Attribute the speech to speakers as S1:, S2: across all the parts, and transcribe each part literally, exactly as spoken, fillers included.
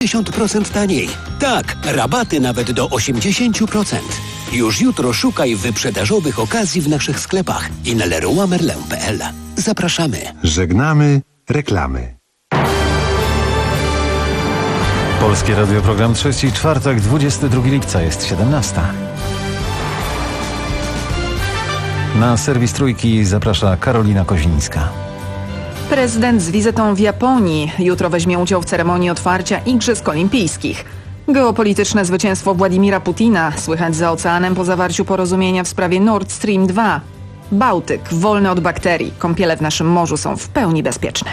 S1: osiemdziesiąt procent taniej. Tak, rabaty nawet do osiemdziesiąt procent. Już jutro szukaj wyprzedażowych okazji w naszych sklepach i na leroy merlin kropka p l. Zapraszamy.
S2: Żegnamy reklamy.
S3: Polskie Radio, program trzeci, czwartek, dwudziestego drugiego lipca, jest siedemnasta. Na serwis Trójki zaprasza Karolina Kozińska.
S4: Prezydent z wizytą w Japonii jutro weźmie udział w ceremonii otwarcia Igrzysk Olimpijskich. Geopolityczne zwycięstwo Władimira Putina słychać za oceanem po zawarciu porozumienia w sprawie Nord Stream dwa. Bałtyk wolny od bakterii. Kąpiele w naszym morzu są w pełni bezpieczne.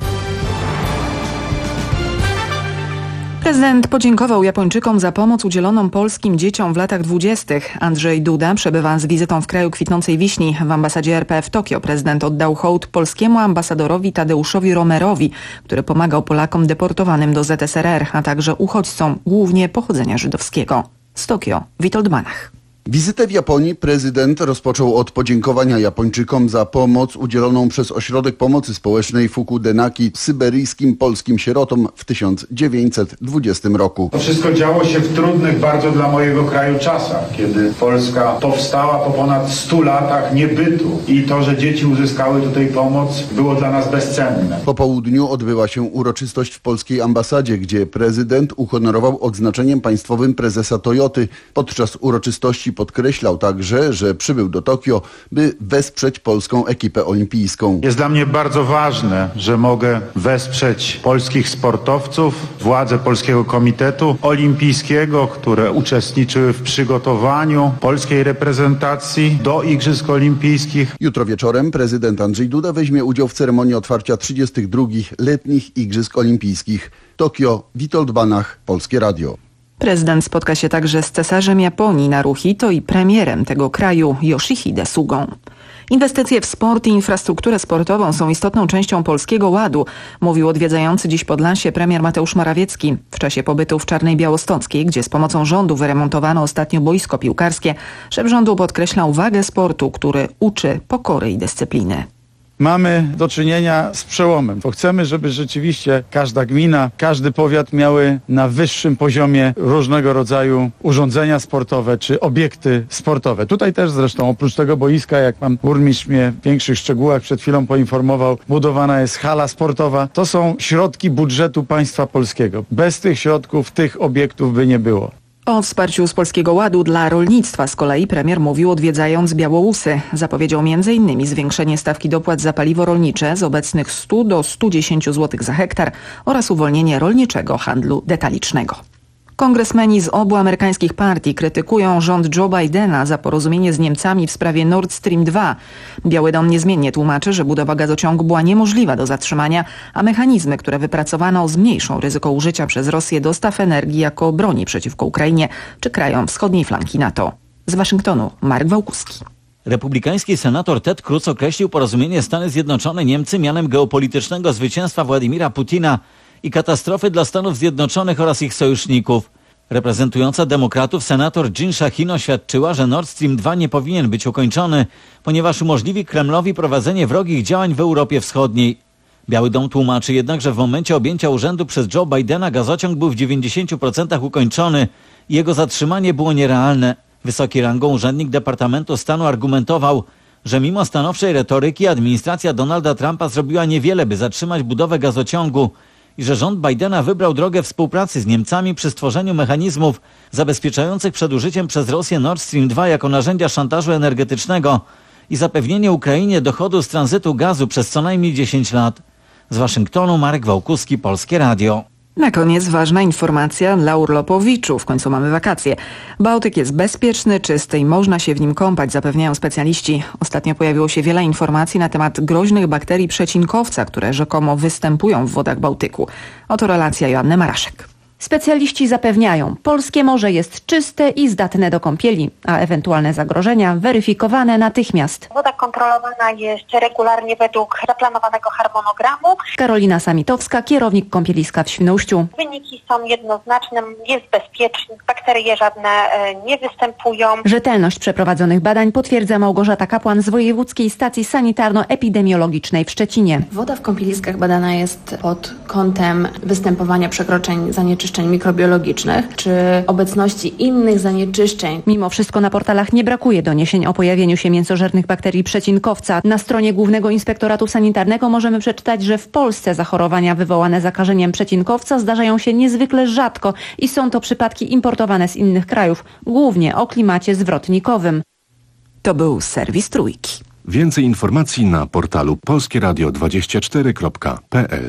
S4: Prezydent podziękował Japończykom za pomoc udzieloną polskim dzieciom w latach dwudziestych. Andrzej Duda przebywa z wizytą w kraju kwitnącej wiśni. W ambasadzie R P w Tokio prezydent oddał hołd polskiemu ambasadorowi Tadeuszowi Romerowi, który pomagał Polakom deportowanym do Z S R R, a także uchodźcom głównie pochodzenia żydowskiego. Z Tokio Witold Manach.
S5: Wizytę w Japonii prezydent rozpoczął od podziękowania Japończykom za pomoc udzieloną przez Ośrodek Pomocy Społecznej Fukudenaki syberyjskim polskim sierotom w tysiąc dziewięćset dwudziestym roku.
S6: To wszystko działo się w trudnych bardzo dla mojego kraju czasach, kiedy Polska powstała po ponad stu latach niebytu i to, że dzieci uzyskały tutaj pomoc, było dla nas bezcenne.
S5: Po południu odbyła się uroczystość w polskiej ambasadzie, gdzie prezydent uhonorował odznaczeniem państwowym prezesa Toyoty. Podczas uroczystości podkreślał także, że przybył do Tokio, by wesprzeć polską ekipę olimpijską.
S6: Jest dla mnie bardzo ważne, że mogę wesprzeć polskich sportowców, władze Polskiego Komitetu Olimpijskiego, które uczestniczyły w przygotowaniu polskiej reprezentacji do Igrzysk Olimpijskich.
S5: Jutro wieczorem prezydent Andrzej Duda weźmie udział w ceremonii otwarcia trzydziestych drugich letnich Igrzysk Olimpijskich. Tokio, Witold Banach, Polskie Radio.
S4: Prezydent spotka się także z cesarzem Japonii Naruhito i premierem tego kraju Yoshihide Sugą. Inwestycje w sport i infrastrukturę sportową są istotną częścią Polskiego Ładu, mówił odwiedzający dziś Podlasie premier Mateusz Morawiecki. W czasie pobytu w Czarnej Białostockiej, gdzie z pomocą rządu wyremontowano ostatnio boisko piłkarskie, szef rządu podkreślał wagę sportu, który uczy pokory i dyscypliny.
S7: Mamy do czynienia z przełomem, bo chcemy, żeby rzeczywiście każda gmina, każdy powiat miały na wyższym poziomie różnego rodzaju urządzenia sportowe czy obiekty sportowe. Tutaj też zresztą oprócz tego boiska, jak pan burmistrz mnie w większych szczegółach przed chwilą poinformował, budowana jest hala sportowa. To są środki budżetu państwa polskiego. Bez tych środków tych obiektów by nie było.
S4: O wsparciu z Polskiego Ładu dla rolnictwa z kolei premier mówił, odwiedzając Białołusy. Zapowiedział między innymi zwiększenie stawki dopłat za paliwo rolnicze z obecnych stu do stu dziesięciu złotych za hektar oraz uwolnienie rolniczego handlu detalicznego. Kongresmeni z obu amerykańskich partii krytykują rząd Joe Bidena za porozumienie z Niemcami w sprawie Nord Stream dwa. Biały Dom niezmiennie tłumaczy, że budowa gazociągu była niemożliwa do zatrzymania, a mechanizmy, które wypracowano, zmniejszą ryzyko użycia przez Rosję dostaw energii jako broni przeciwko Ukrainie czy krajom wschodniej flanki NATO. Z Waszyngtonu Marek Wałkuski.
S8: Republikański senator Ted Cruz określił porozumienie Stany Zjednoczone-Niemcy mianem geopolitycznego zwycięstwa Władimira Putina i katastrofy dla Stanów Zjednoczonych oraz ich sojuszników. Reprezentująca demokratów senator Jean Shaheen oświadczyła, że Nord Stream dwa nie powinien być ukończony, ponieważ umożliwi Kremlowi prowadzenie wrogich działań w Europie Wschodniej. Biały Dom tłumaczy jednak, że w momencie objęcia urzędu przez Joe Bidena gazociąg był w dziewięćdziesięciu procentach ukończony i jego zatrzymanie było nierealne. Wysoki rangą urzędnik Departamentu Stanu argumentował, że mimo stanowczej retoryki administracja Donalda Trumpa zrobiła niewiele, by zatrzymać budowę gazociągu i że rząd Bidena wybrał drogę współpracy z Niemcami przy stworzeniu mechanizmów zabezpieczających przed użyciem przez Rosję Nord Stream dwa jako narzędzia szantażu energetycznego i zapewnienie Ukrainie dochodu z tranzytu gazu przez co najmniej dziesięć lat. Z Waszyngtonu Marek Wałkuski, Polskie Radio.
S4: Na koniec ważna informacja dla urlopowiczów. W końcu mamy wakacje. Bałtyk jest bezpieczny, czysty i można się w nim kąpać, zapewniają specjaliści. Ostatnio pojawiło się wiele informacji na temat groźnych bakterii przecinkowca, które rzekomo występują w wodach Bałtyku. Oto relacja Joanny Maraszek.
S9: Specjaliści zapewniają, polskie morze jest czyste i zdatne do kąpieli, a ewentualne zagrożenia weryfikowane natychmiast.
S10: Woda kontrolowana jest regularnie według zaplanowanego harmonogramu.
S9: Karolina Samitowska, kierownik kąpieliska w Świnoujściu.
S10: Wyniki są jednoznaczne, jest bezpieczny, bakterie żadne nie występują.
S9: Rzetelność przeprowadzonych badań potwierdza Małgorzata Kapłan z Wojewódzkiej Stacji Sanitarno-Epidemiologicznej w Szczecinie.
S11: Woda w kąpieliskach badana jest pod kątem występowania przekroczeń zanieczyszczenia zanieczyszczeń mikrobiologicznych czy obecności innych zanieczyszczeń.
S9: Mimo wszystko na portalach nie brakuje doniesień o pojawieniu się mięsożernych bakterii przecinkowca. Na stronie Głównego Inspektoratu Sanitarnego możemy przeczytać, że w Polsce zachorowania wywołane zakażeniem przecinkowca zdarzają się niezwykle rzadko i są to przypadki importowane z innych krajów, głównie o klimacie zwrotnikowym.
S4: To był serwis Trójki.
S2: Więcej informacji na portalu polskie radio dwadzieścia cztery kropka p l.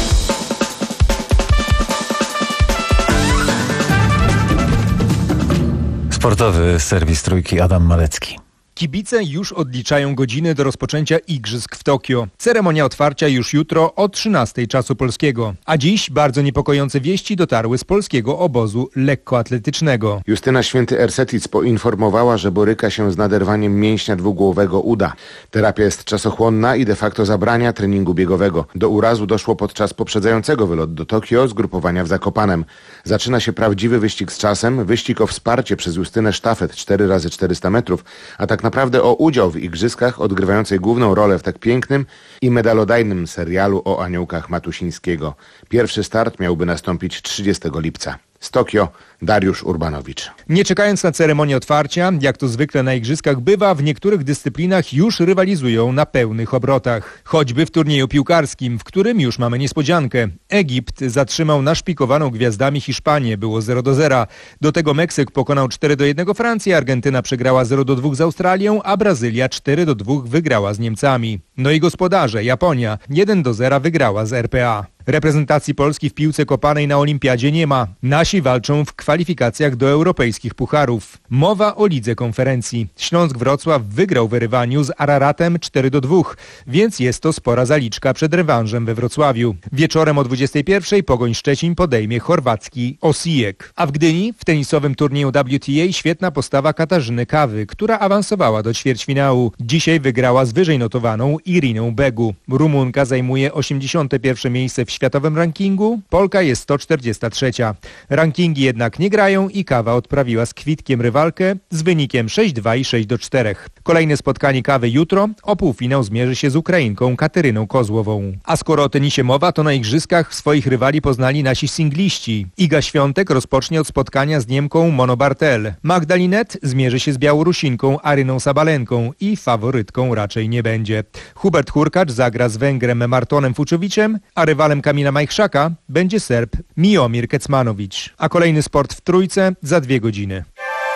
S3: Sportowy serwis Trójki, Adam Malecki.
S12: Kibice już odliczają godziny do rozpoczęcia igrzysk w Tokio. Ceremonia otwarcia już jutro o trzynastej czasu polskiego. A dziś bardzo niepokojące wieści dotarły z polskiego obozu lekkoatletycznego.
S13: Justyna Święty-Ersetic poinformowała, że boryka się z naderwaniem mięśnia dwugłowego uda. Terapia jest czasochłonna i de facto zabrania treningu biegowego. Do urazu doszło podczas poprzedzającego wylot do Tokio zgrupowania w Zakopanem. Zaczyna się prawdziwy wyścig z czasem, wyścig o wsparcie przez Justynę sztafet cztery razy czterysta metrów, a tak naprawdę o udział w igrzyskach odgrywającej główną rolę w tak pięknym i medalodajnym serialu o aniołkach Matusińskiego. Pierwszy start miałby nastąpić trzydziestego lipca. Z Tokio Dariusz Urbanowicz.
S12: Nie czekając na ceremonię otwarcia, jak to zwykle na igrzyskach bywa, w niektórych dyscyplinach już rywalizują na pełnych obrotach. Choćby w turnieju piłkarskim, w którym już mamy niespodziankę. Egipt zatrzymał naszpikowaną gwiazdami Hiszpanię, było zero do zera. Do tego Meksyk pokonał cztery do jednego Francję, Argentyna przegrała zero do dwóch z Australią, a Brazylia cztery do dwóch wygrała z Niemcami. No i gospodarze, Japonia jeden do zera wygrała z R P A. Reprezentacji Polski w piłce kopanej na olimpiadzie nie ma. Nasi walczą w kwalifikacjach do europejskich pucharów. Mowa o lidze konferencji. Śląsk Wrocław wygrał w Erywaniu z Araratem cztery do dwóch, więc jest to spora zaliczka przed rewanżem we Wrocławiu. Wieczorem o dwudziestej pierwszej Pogoń Szczecin podejmie chorwacki Osijek. A w Gdyni w tenisowym turnieju W T A świetna postawa Katarzyny Kawy, która awansowała do ćwierćfinału. Dzisiaj wygrała z wyżej notowaną Iriną Begu. Rumunka zajmuje osiemdziesiąte pierwsze miejsce w światowym rankingu, Polka jest sto czterdziesta trzecia. Rankingi jednak nie grają i Kawa odprawiła z Kwitkiem rywalkę z wynikiem sześć dwa i sześć do czterech. Kolejne spotkanie Kawy jutro, o półfinał zmierzy się z Ukrainką Kateryną Kozłową. A skoro o tenisie mowa, to na igrzyskach swoich rywali poznali nasi singliści. Iga Świątek rozpocznie od spotkania z Niemką Mono Bartel. Magdalinet zmierzy się z Białorusinką Aryną Sabalenką i faworytką raczej nie będzie. Hubert Hurkacz zagra z Węgrem Martonem Fuczowiczem, a rywalem Kamila Majchrzaka będzie Serb Miomir Kecmanowicz. A kolejny sport w Trójce za dwie godziny.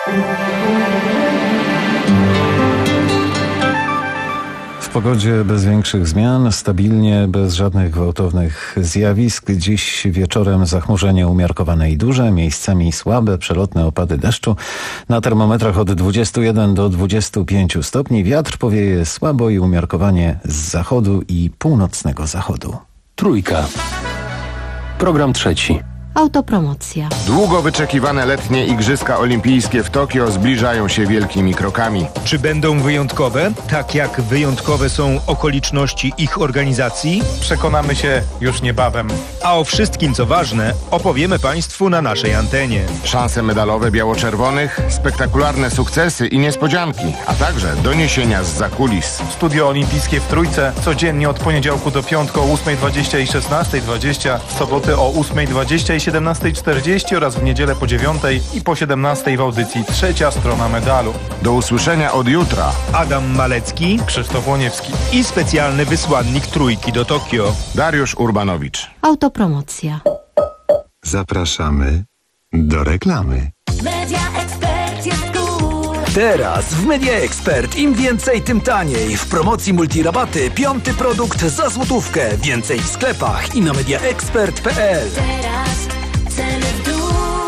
S3: W pogodzie bez większych zmian, stabilnie, bez żadnych gwałtownych zjawisk. Dziś wieczorem zachmurzenie umiarkowane i duże, miejscami słabe, przelotne opady deszczu. Na termometrach od dwudziestu jeden do dwudziestu pięciu stopni. Wiatr powieje słabo i umiarkowanie z zachodu i północnego zachodu.
S1: Trójka. Program trzeci.
S14: Autopromocja.
S13: Długo wyczekiwane letnie Igrzyska Olimpijskie w Tokio zbliżają się wielkimi krokami.
S12: Czy będą wyjątkowe? Tak jak wyjątkowe są okoliczności ich organizacji?
S15: Przekonamy się już niebawem.
S12: A o wszystkim, co ważne, opowiemy Państwu na naszej antenie.
S13: Szanse medalowe biało-czerwonych, spektakularne sukcesy i niespodzianki, a także doniesienia z zakulis.
S15: Studio Olimpijskie w Trójce codziennie od poniedziałku do piątku o ósmej dwadzieścia i szesnastej dwadzieścia, w soboty o ósmej dwadzieścia i siedemnastej czterdzieści oraz w niedzielę po dziewiątej i po siedemnastej w audycji Trzecia Strona Medalu.
S13: Do usłyszenia od jutra.
S12: Adam Malecki,
S15: Krzysztof Łoniewski
S12: i specjalny wysłannik Trójki do Tokio,
S13: Dariusz Urbanowicz.
S14: Autopromocja.
S2: Zapraszamy do reklamy.
S16: Media Expert jest cool.
S17: Teraz w Media Expert im więcej, tym taniej. W promocji multirabaty piąty produkt za złotówkę. Więcej w sklepach i na media expert kropka p l.
S16: Teraz ceny w dół.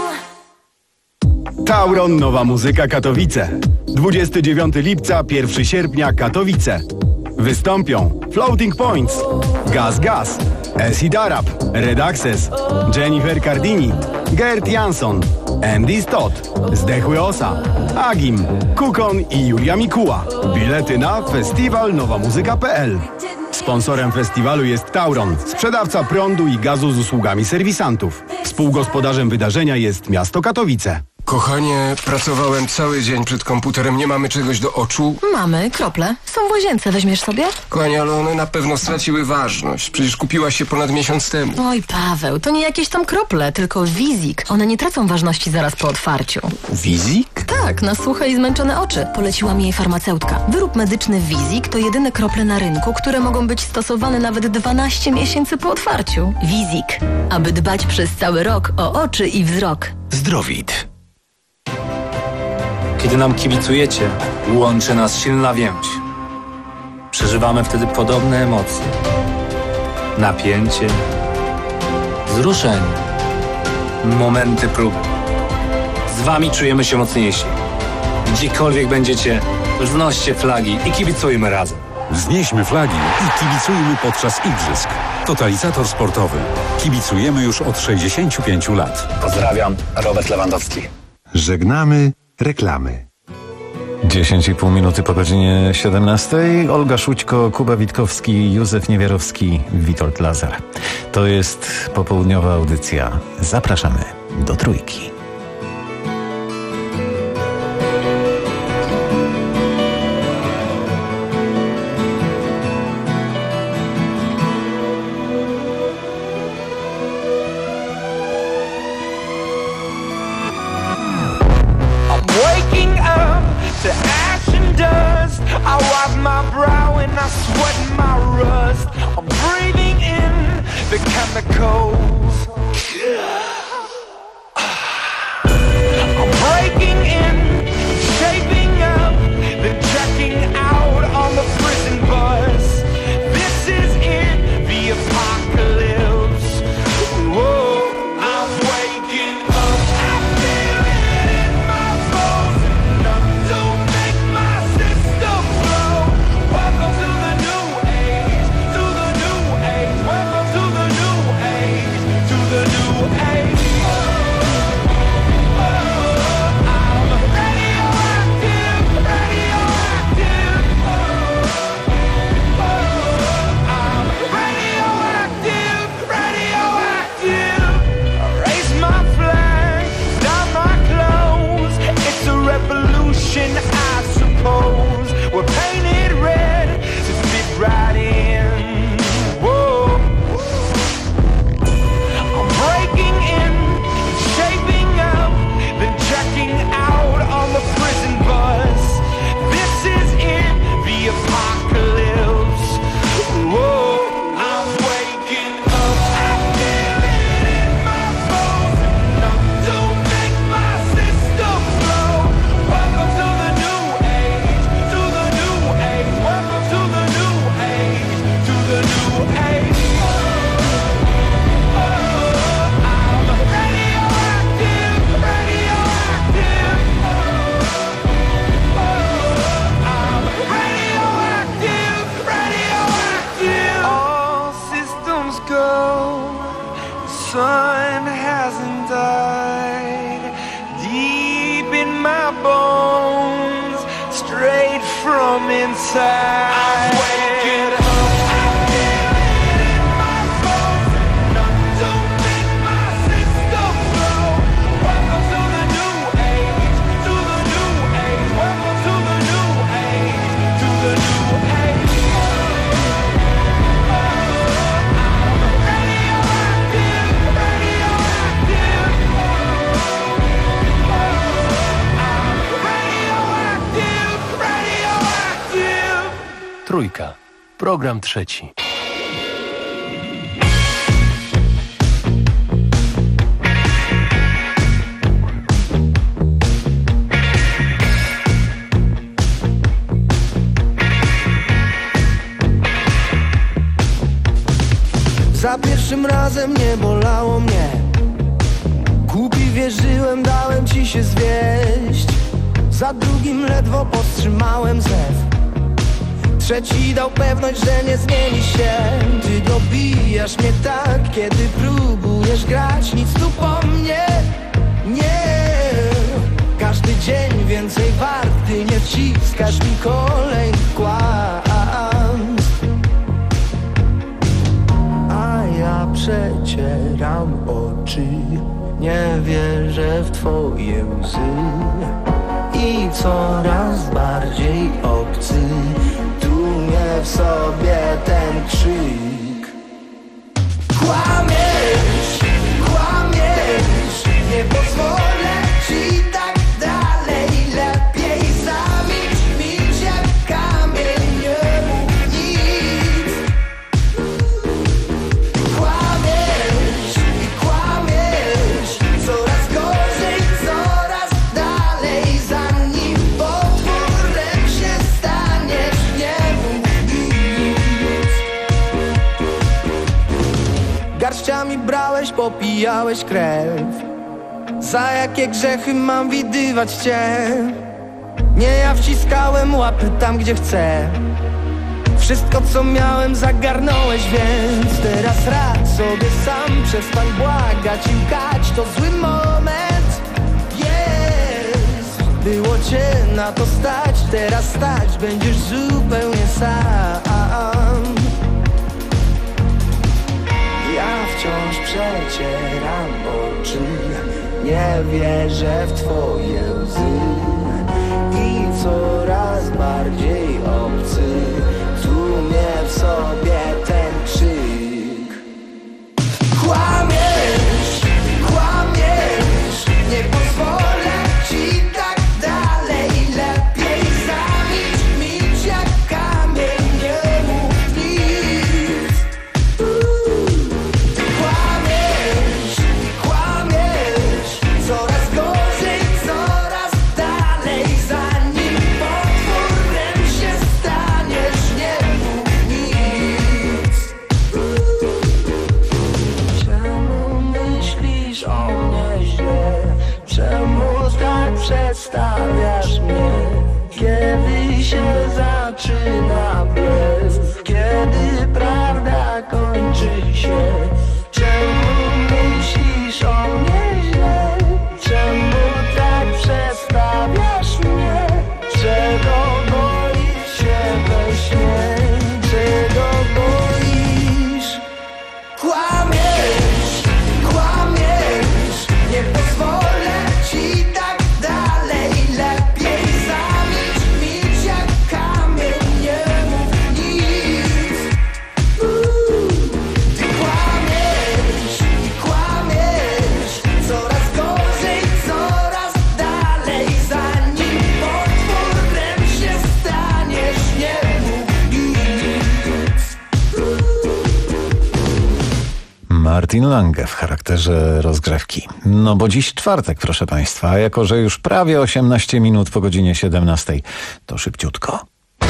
S18: Tauron Nowa Muzyka Katowice. dwudziestego dziewiątego lipca, pierwszego sierpnia Katowice. Wystąpią Floating Points, Gaz Gaz, Acid Arab, Red Access, Jennifer Cardini, Gert Jansson, Andy Stott, Zdechły Osa, Agim, Kukon i Julia Mikuła. Bilety na festiwal nowa muzyka kropka p l. Sponsorem festiwalu jest Tauron, sprzedawca prądu i gazu z usługami serwisantów. Współgospodarzem wydarzenia jest miasto Katowice.
S19: Kochanie, pracowałem cały dzień przed komputerem. Nie mamy czegoś do oczu?
S20: Mamy, krople. Są w łazience, weźmiesz sobie?
S19: Kochanie, ale one na pewno straciły ważność. Przecież kupiłaś się ponad miesiąc temu.
S20: Oj, Paweł, to nie jakieś tam krople, tylko Wizik. One nie tracą ważności zaraz po otwarciu.
S19: Wizik?
S20: Tak, na suche i zmęczone oczy. Poleciła mi jej farmaceutka. Wyrób medyczny Wizik to jedyne krople na rynku, które mogą być stosowane nawet dwanaście miesięcy po otwarciu. Wizik. Aby dbać przez cały rok o oczy i wzrok.
S17: Zdrowit. Kiedy nam kibicujecie, łączy nas silna więź. Przeżywamy wtedy podobne emocje. Napięcie, wzruszenie, momenty próby. Z wami czujemy się mocniejsi. Gdziekolwiek będziecie, wznoście flagi i kibicujmy razem.
S21: Wznieśmy flagi i kibicujmy podczas igrzysk. Totalizator sportowy. Kibicujemy już od sześćdziesięciu pięciu lat.
S17: Pozdrawiam, Robert Lewandowski.
S2: Żegnamy reklamy.
S3: dziesięć i pół minuty po godzinie siedemnastej. Olga Szućko, Kuba Witkowski, Józef Niewiarowski, Witold Lazar. To jest popołudniowa audycja. Zapraszamy do Trójki.
S17: Trójka. Program trzeci.
S22: Za pierwszym razem nie bolało mnie. Głupi wierzyłem, dałem ci się zwieść. Za drugim ledwo powstrzymałem zew. Trzeci dał pewność, że nie zmieni się. Ty dobijasz mnie tak, kiedy próbujesz grać. Nic tu po mnie nie. Każdy dzień więcej wart, ty nie wciskasz mi kolejnych kłamstw. A ja przecieram oczy, nie nie wierzę w twoje łzy i coraz bardziej obcy tłumie w sobie ten krzyk. Kłamiesz, kłamiesz, nie pozwolę ci tak dalej. Lepiej zamilcz, milcz jak kamień, nie mów nic. Kłamiesz i kłamiesz, coraz gorzej, coraz dalej. Zanim potworem się staniesz, nie mów nic. Garściami brałeś, popijałeś krew. Za jakie grzechy mam widywać cię? Nie ja wciskałem łapy tam, gdzie chcę. Wszystko co miałem zagarnąłeś, więc teraz radź sobie sam. Przestań błagać i łkać, to zły moment. Jest, było cię na to stać. Teraz stać będziesz zupełnie sam. Ja wciąż przecieram oczy, nie wierzę w twoje łzy i coraz bardziej obcy tłumie w sobie ten krzyk. Kłamiesz, kłamiesz, nie pozwolę ci tak dalej. Lepiej zamilcz, milcz jak kamień, nie mów nic. Kłamiesz i kłamiesz, coraz gorzej, coraz dalej. Zanim potworem się staniesz, nie mów nic. Czemu myślisz o mnie źle? Czemu tak przedstawiasz mnie? Kiedy się zaczyna blef? Kiedy prawda kończy się? Czemu myślisz o mnie źle? Czemu tak przedstawiasz mnie? Czego boisz się we śnie? Czego boisz? Kłamiesz, kłamiesz, nie pozwolę ci tak dalej. Lepiej zamilcz, milcz jak kamień, nie mów nic. Ty kłamiesz i kłamiesz, coraz gorzej, coraz dalej. Zanim potworem się staniesz, nie mów nic.
S3: Martin Lange w charakterze rozgrzewki. No bo dziś czwartek, proszę Państwa, a jako że już prawie osiemnaście minut po godzinie siedemnastej, to szybciutko.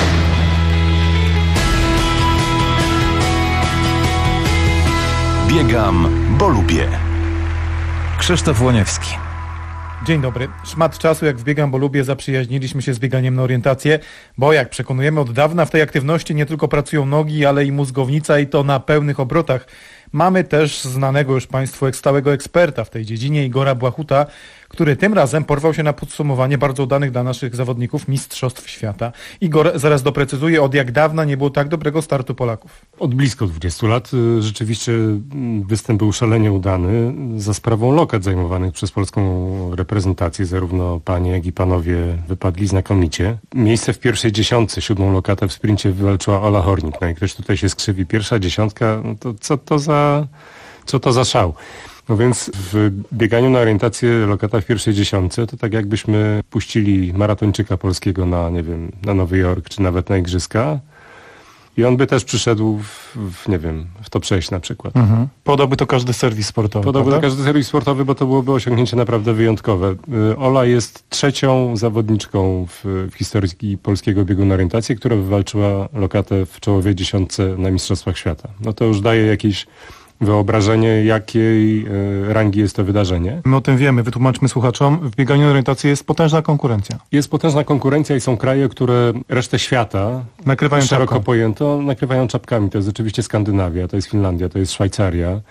S2: Biegam, bo lubię.
S3: Krzysztof Łoniewski.
S15: Dzień dobry. Szmat czasu, jak w Biegam, bo lubię, zaprzyjaźniliśmy się z bieganiem na orientację, bo jak przekonujemy od dawna, w tej aktywności nie tylko pracują nogi, ale i mózgownica, i to na pełnych obrotach. Mamy też znanego już Państwu stałego eksperta w tej dziedzinie, Igora Błachuta, który tym razem porwał się na podsumowanie bardzo udanych dla naszych zawodników Mistrzostw Świata. Igor zaraz doprecyzuje, od jak dawna nie było tak dobrego startu Polaków.
S5: Od blisko dwudziestu lat. Rzeczywiście występ był szalenie udany za sprawą lokat zajmowanych przez polską reprezentację. Zarówno panie, jak i panowie wypadli znakomicie. Miejsce w pierwszej dziesiątce, siódmą lokatę w sprincie wywalczyła Ola Hornik. No i ktoś tutaj się skrzywi. Pierwsza dziesiątka, no to co to za, co to za szał? No więc w bieganiu na orientację lokata w pierwszej dziesiątce to tak jakbyśmy puścili maratończyka polskiego na, nie wiem, na Nowy Jork czy nawet na Igrzyska i on by też przyszedł w, w nie wiem, w top sześć na przykład.
S15: Mhm. Podałby to każdy serwis sportowy,
S5: Podałby
S15: prawda?
S5: to każdy serwis sportowy, bo to byłoby osiągnięcie naprawdę wyjątkowe. Ola jest trzecią zawodniczką w, w historii polskiego biegu na orientację, która wywalczyła lokatę w czołowej dziesiątce na Mistrzostwach Świata. No to już daje jakieś wyobrażenie, jakiej y, rangi jest to wydarzenie.
S15: My o tym wiemy, wytłumaczmy słuchaczom. W bieganiu na orientację jest potężna konkurencja.
S5: Jest potężna konkurencja i są kraje, które resztę świata,
S15: nakrywają
S5: szeroko
S15: czapką.
S5: pojęto, nakrywają czapkami. To jest oczywiście Skandynawia, to jest Finlandia, to jest Szwajcaria.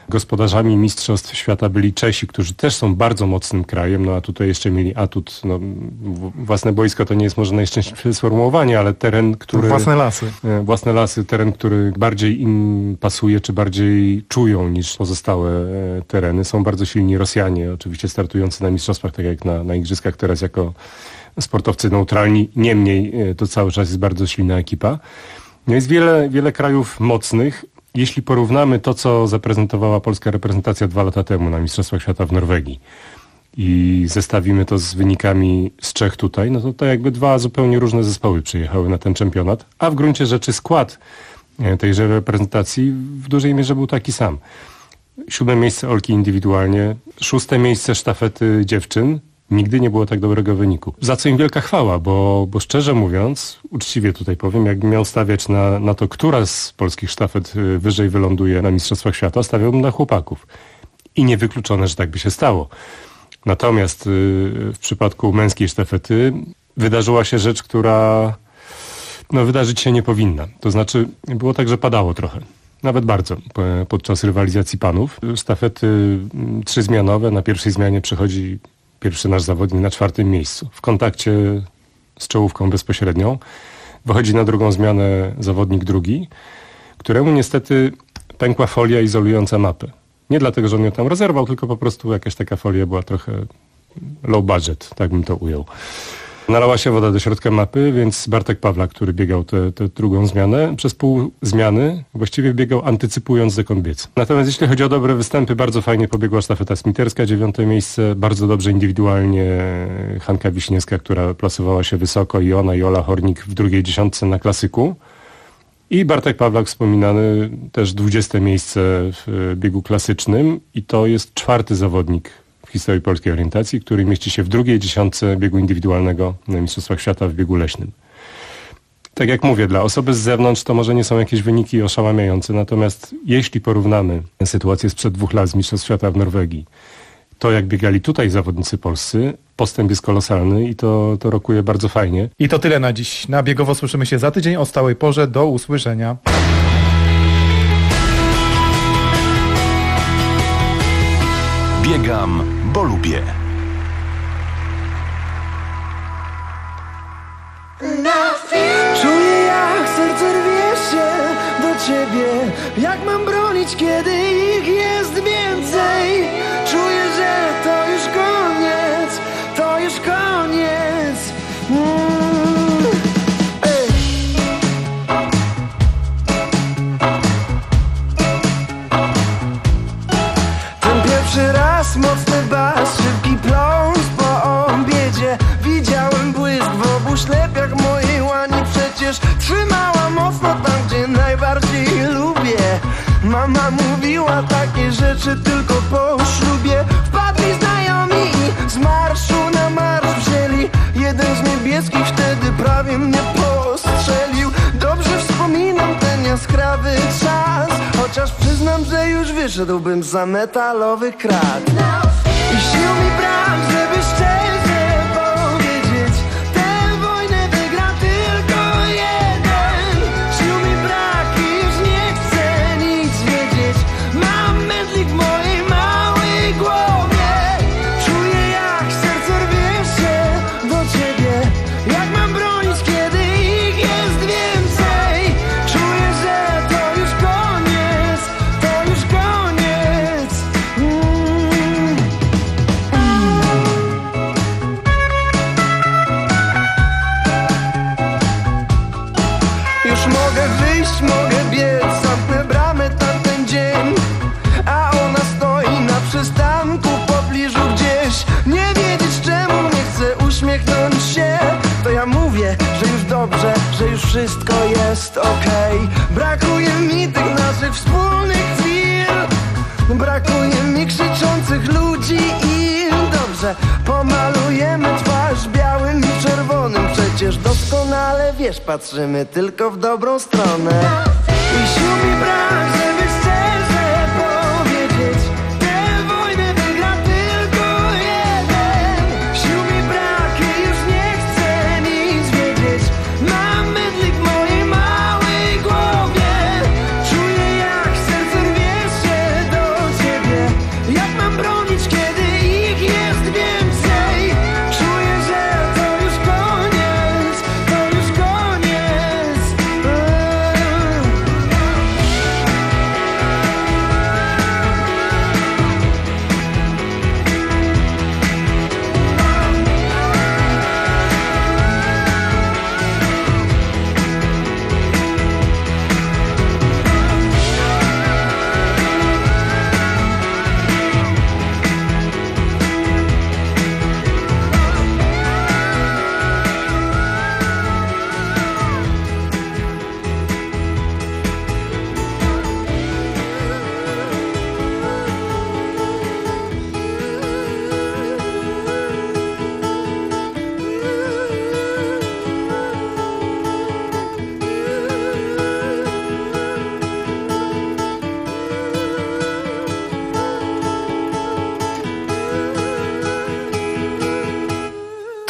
S5: Gospodarzami Mistrzostw Świata byli Czesi, którzy też są bardzo mocnym krajem, no a tutaj jeszcze mieli atut, no, własne boisko to nie jest może najszczęśliwsze sformułowanie, ale teren, który...
S15: Własne lasy.
S5: Własne lasy, teren, który bardziej im pasuje, czy bardziej czują niż pozostałe tereny. Są bardzo silni Rosjanie, oczywiście startujący na mistrzostwach, tak jak na, na igrzyskach teraz jako sportowcy neutralni. Niemniej to cały czas jest bardzo silna ekipa. No jest wiele, wiele krajów mocnych. Jeśli porównamy to, co zaprezentowała polska reprezentacja dwa lata temu na Mistrzostwach Świata w Norwegii i zestawimy to z wynikami z Czech tutaj, no to to jakby dwa zupełnie różne zespoły przyjechały na ten czempionat, a w gruncie rzeczy skład tejże reprezentacji w dużej mierze był taki sam. Siódme miejsce Olki indywidualnie, szóste miejsce sztafety dziewczyn. Nigdy nie było tak dobrego wyniku. Za co im wielka chwała, bo, bo szczerze mówiąc, uczciwie tutaj powiem, jakbym miał stawiać na, na to, która z polskich sztafet wyżej wyląduje na Mistrzostwach Świata, stawiałbym na chłopaków. I niewykluczone, że tak by się stało. Natomiast w przypadku męskiej sztafety wydarzyła się rzecz, która no, wydarzyć się nie powinna. To znaczy było tak, że padało trochę. Nawet bardzo podczas rywalizacji panów. Sztafety trzyzmianowe, na pierwszej zmianie przychodzi pierwszy nasz zawodnik na czwartym miejscu. W kontakcie z czołówką bezpośrednią wychodzi na drugą zmianę zawodnik drugi, któremu niestety pękła folia izolująca mapę. Nie dlatego, że on ją tam rozerwał, tylko po prostu jakaś taka folia była trochę low budget, tak bym to ujął. Nalała się woda do środka mapy, więc Bartek Pawlak, który biegał tę drugą zmianę, przez pół zmiany właściwie biegał antycypując, dokąd biec. Natomiast jeśli chodzi o dobre występy, bardzo fajnie pobiegła sztafeta smiterska, dziewiąte miejsce, bardzo dobrze indywidualnie Hanka Wiśniewska, która plasowała się wysoko, i ona, i Ola Hornik w drugiej dziesiątce na klasyku. I Bartek Pawlak wspominany, też dwudzieste miejsce w biegu klasycznym, i to jest czwarty zawodnik w historii polskiej orientacji, który mieści się w drugiej dziesiątce biegu indywidualnego na Mistrzostwach Świata w biegu leśnym. Tak jak mówię, dla osoby z zewnątrz to może nie są jakieś wyniki oszałamiające, natomiast jeśli porównamy sytuację sprzed dwóch lat z Mistrzostw Świata w Norwegii, to jak biegali tutaj zawodnicy polscy, postęp jest kolosalny i to, to rokuje bardzo fajnie.
S15: I to tyle na dziś. Na Biegowo słyszymy się za tydzień o stałej porze. Do usłyszenia.
S21: Biegam, bo lubię.
S22: Czuję, jak serce rwie się do ciebie. Jak mam bronić, kiedy ich jest więcej? Czuję, że to już koniec, to już koniec. Mm. Ej. Ten pierwszy raz, mocny bas, szybki pląs po obiedzie. Widziałem błysk w obu ślepiach mojej łani. Przecież trzymała mocno tam, gdzie najbardziej lubię. Mama mówiła takie rzeczy tylko po ślubie. Wpadli znajomi i z marszu na marsz wzięli. Jeden z niebieskich wtedy prawie mnie postrzelił. Dobrze wspominam ten jaskrawy czas, chociaż przyznam, że już wyszedłbym za metalowych krat. I sił mi brak, żeby szczerze powiedzieć, tę wojnę wygra tylko jeden. Sił mi brak i już nie chcę nic wiedzieć. Mam mętlik w mojej małej głowie. Czuję, jak serce rwie się do ciebie. Jak mam bronić, kiedy ich jest więcej? Czuję, że to już koniec, to już koniec. Mm. Już mogę wyjść, mogę biec, zamknę bramę tamten dzień. A ona stoi na przystanku w pobliżu gdzieś. Nie wiedzieć czemu nie chcę uśmiechnąć się. To ja mówię, że już dobrze, że już wszystko jest okej. Brakuje mi tych naszych wspólnych chwil. Brakuje mi krzyczących ludzi i dobrze, pomalujemy twarz białym i czerwonym. Przecież doskonale wiesz, patrzymy tylko w dobrą stronę. I sił mi brak, żeby szczerze powiedzieć, tę wojnę wygra tylko jeden. Sił mi brak i już nie chcę nic wiedzieć. Mam mydlik w mojej małej głowie. Czuję, jak serce rwie się do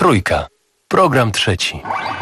S6: Trójka. Program trzeci.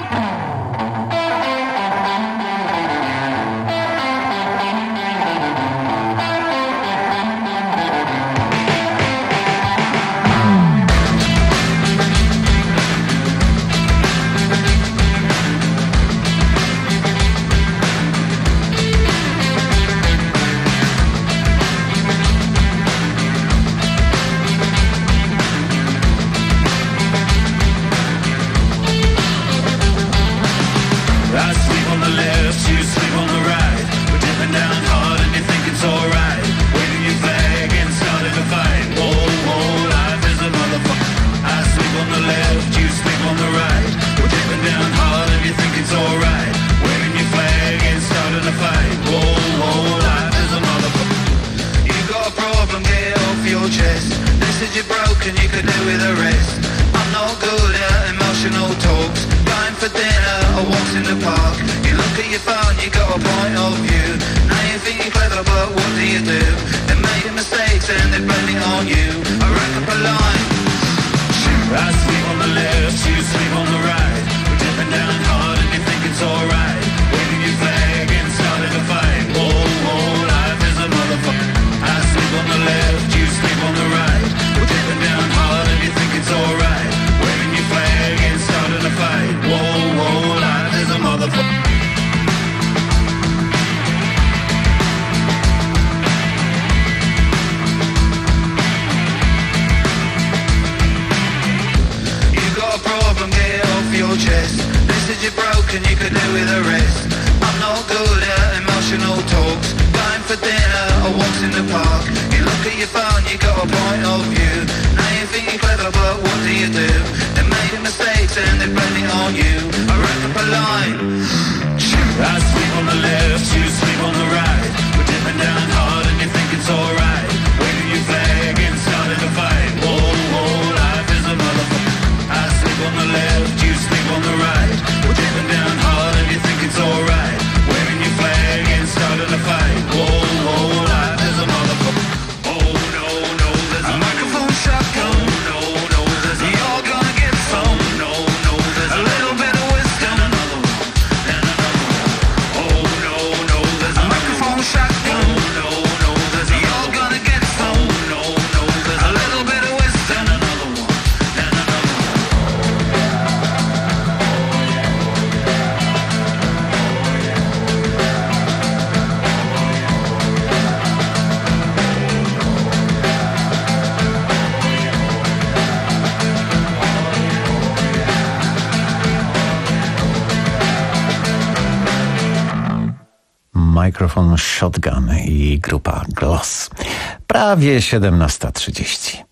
S3: Microphone Shotgun i grupa Gloss. Prawie siedemnasta trzydzieści.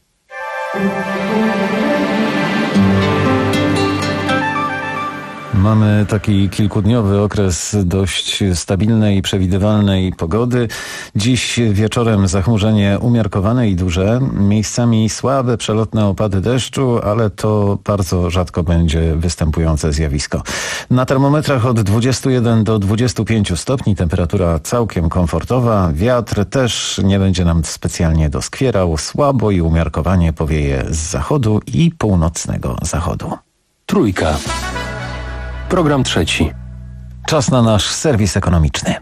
S3: Mamy taki kilkudniowy okres dość stabilnej i przewidywalnej pogody. Dziś wieczorem zachmurzenie umiarkowane i duże, miejscami słabe przelotne opady deszczu, ale to bardzo rzadko będzie występujące zjawisko. Na termometrach od dwudziestu jeden do dwudziestu pięciu stopni, temperatura całkiem komfortowa, wiatr też nie będzie nam specjalnie doskwierał, słabo i umiarkowanie powieje z zachodu i północnego zachodu.
S6: Trójka. Program trzeci.
S3: Czas na nasz serwis ekonomiczny.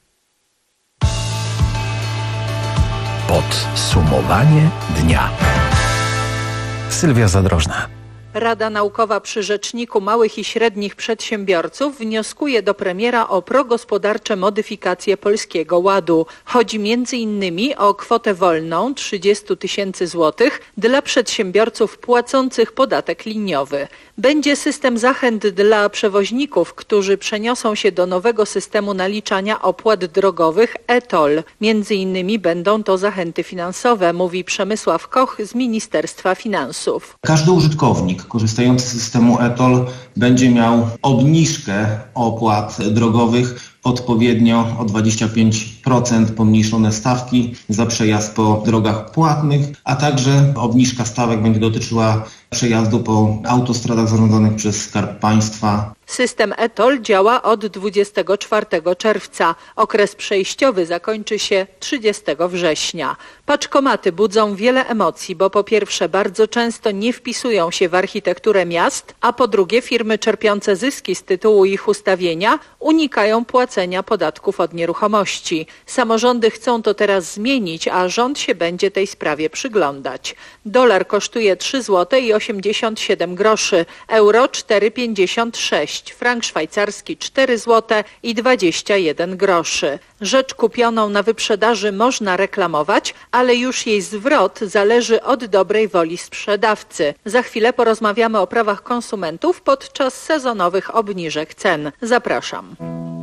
S17: Podsumowanie dnia.
S3: Sylwia Zadrożna.
S7: Rada Naukowa przy Rzeczniku Małych i Średnich Przedsiębiorców wnioskuje do premiera o progospodarcze modyfikacje Polskiego Ładu. Chodzi między innymi o kwotę wolną trzydzieści tysięcy złotych dla przedsiębiorców płacących podatek liniowy. Będzie system zachęt dla przewoźników, którzy przeniosą się do nowego systemu naliczania opłat drogowych e toll. Między innymi będą to zachęty finansowe, mówi Przemysław Koch z Ministerstwa Finansów.
S23: Każdy użytkownik korzystający z systemu e toll będzie miał obniżkę opłat drogowych odpowiednio o dwadzieścia pięć procent pomniejszone stawki za przejazd po drogach płatnych, a także obniżka stawek będzie dotyczyła przejazdu po autostradach zarządzanych przez Skarb Państwa.
S7: System e-toll działa od dwudziestego czwartego czerwca. Okres przejściowy zakończy się trzydziestego września. Paczkomaty budzą wiele emocji, bo po pierwsze bardzo często nie wpisują się w architekturę miast, a po drugie firmy czerpiące zyski z tytułu ich ustawienia unikają płacenia podatków od nieruchomości. Samorządy chcą to teraz zmienić, a rząd się będzie tej sprawie przyglądać. Dolar kosztuje trzy złote i osiemdziesiąt siedem groszy, euro cztery pięćdziesiąt sześć, frank szwajcarski cztery złote i dwadzieścia jeden groszy. Rzecz kupioną na wyprzedaży można reklamować, ale już jej zwrot zależy od dobrej woli sprzedawcy. Za chwilę porozmawiamy o prawach konsumentów podczas sezonowych obniżek cen. Zapraszam.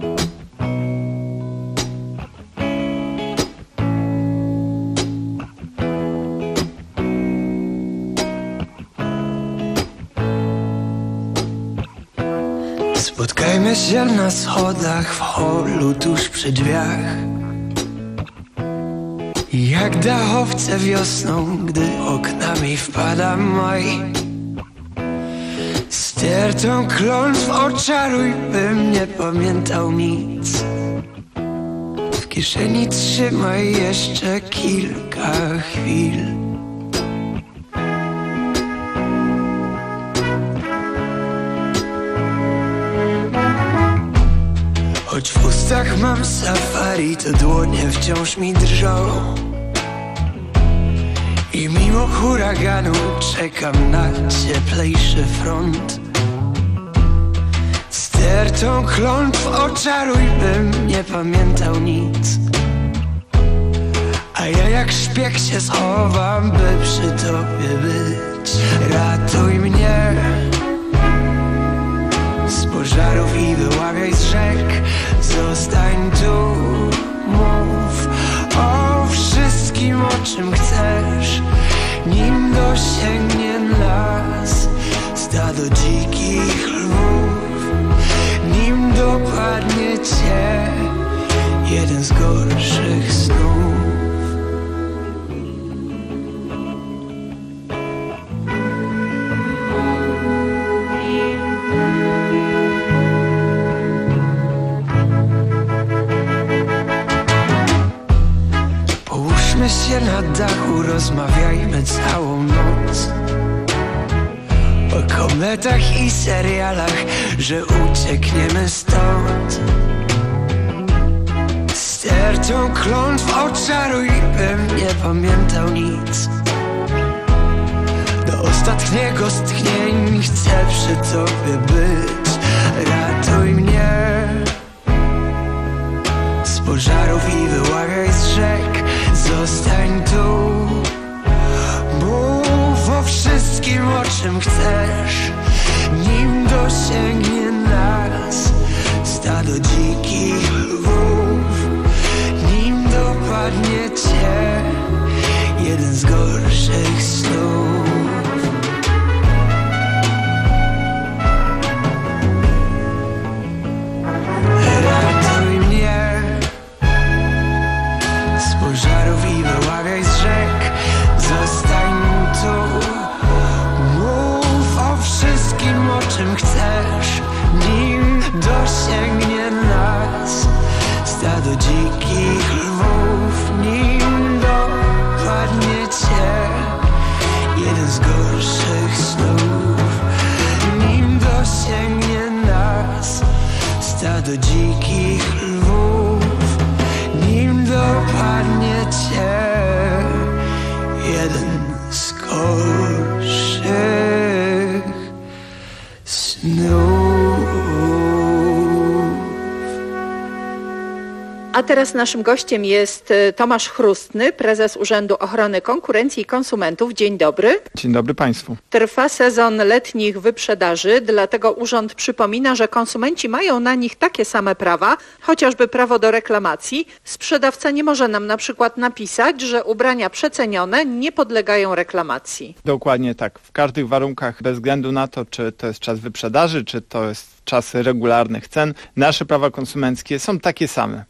S22: Spotkajmy się na schodach w holu tuż przy drzwiach. Jak dachowce wiosną, gdy oknami wpada maj. Stertą klątw oczaruj, bym nie pamiętał nic. W kieszeni trzymaj jeszcze kilka chwil. Choć w ustach mam safari, to dłonie wciąż mi drżą. I mimo huraganu czekam na cieplejszy front. Stertą klątw oczaruj, bym nie pamiętał nic. A ja jak szpieg się schowam, by przy tobie być. Ratuj mnie z pożarów i wyławiaj z rzek. Zostań tu, mów o wszystkim, o czym chcesz. Nim dosięgnie nas stado dzikich lwów, nim dopadnie cię jeden z gorszych snów. Połóżmy się na dachu, rozmawiajmy całą noc o kometach i serialach, że uciekniemy stąd. Stertą klątw oczaruj, bym nie pamiętał nic. Do ostatniego z tchnień chcę przy tobie być. Ratuj mnie z pożarów i wyławiaj z rzek. Zostań tu, mów o wszystkim, o czym chcesz. Nim dosięgnie nas stado dzikich lwów, nim dopadnie cię jeden z gorszych snów. Ratuj mnie z pożarów i wyławiaj z rzek. Zostań tu, mów o wszystkim, o czym chcesz. Nim dosięgnie nas stado dzikich lwów, nim dopadnie cię jeden z gorszych snów. Nim dosięgnie nas stado dzikich lwów, nim dopadnie cię jeden z gorszych snów.
S7: A teraz naszym gościem jest Tomasz Chrustny, prezes Urzędu Ochrony Konkurencji i Konsumentów. Dzień dobry.
S8: Dzień dobry Państwu.
S7: Trwa sezon letnich wyprzedaży, dlatego urząd przypomina, że konsumenci mają na nich takie same prawa, chociażby prawo do reklamacji. Sprzedawca nie może nam na przykład napisać, że ubrania przecenione nie podlegają reklamacji.
S8: Dokładnie tak. W każdych warunkach, bez względu na to, czy to jest czas wyprzedaży, czy to jest czasy regularnych cen, nasze prawa konsumenckie są takie same. Mamy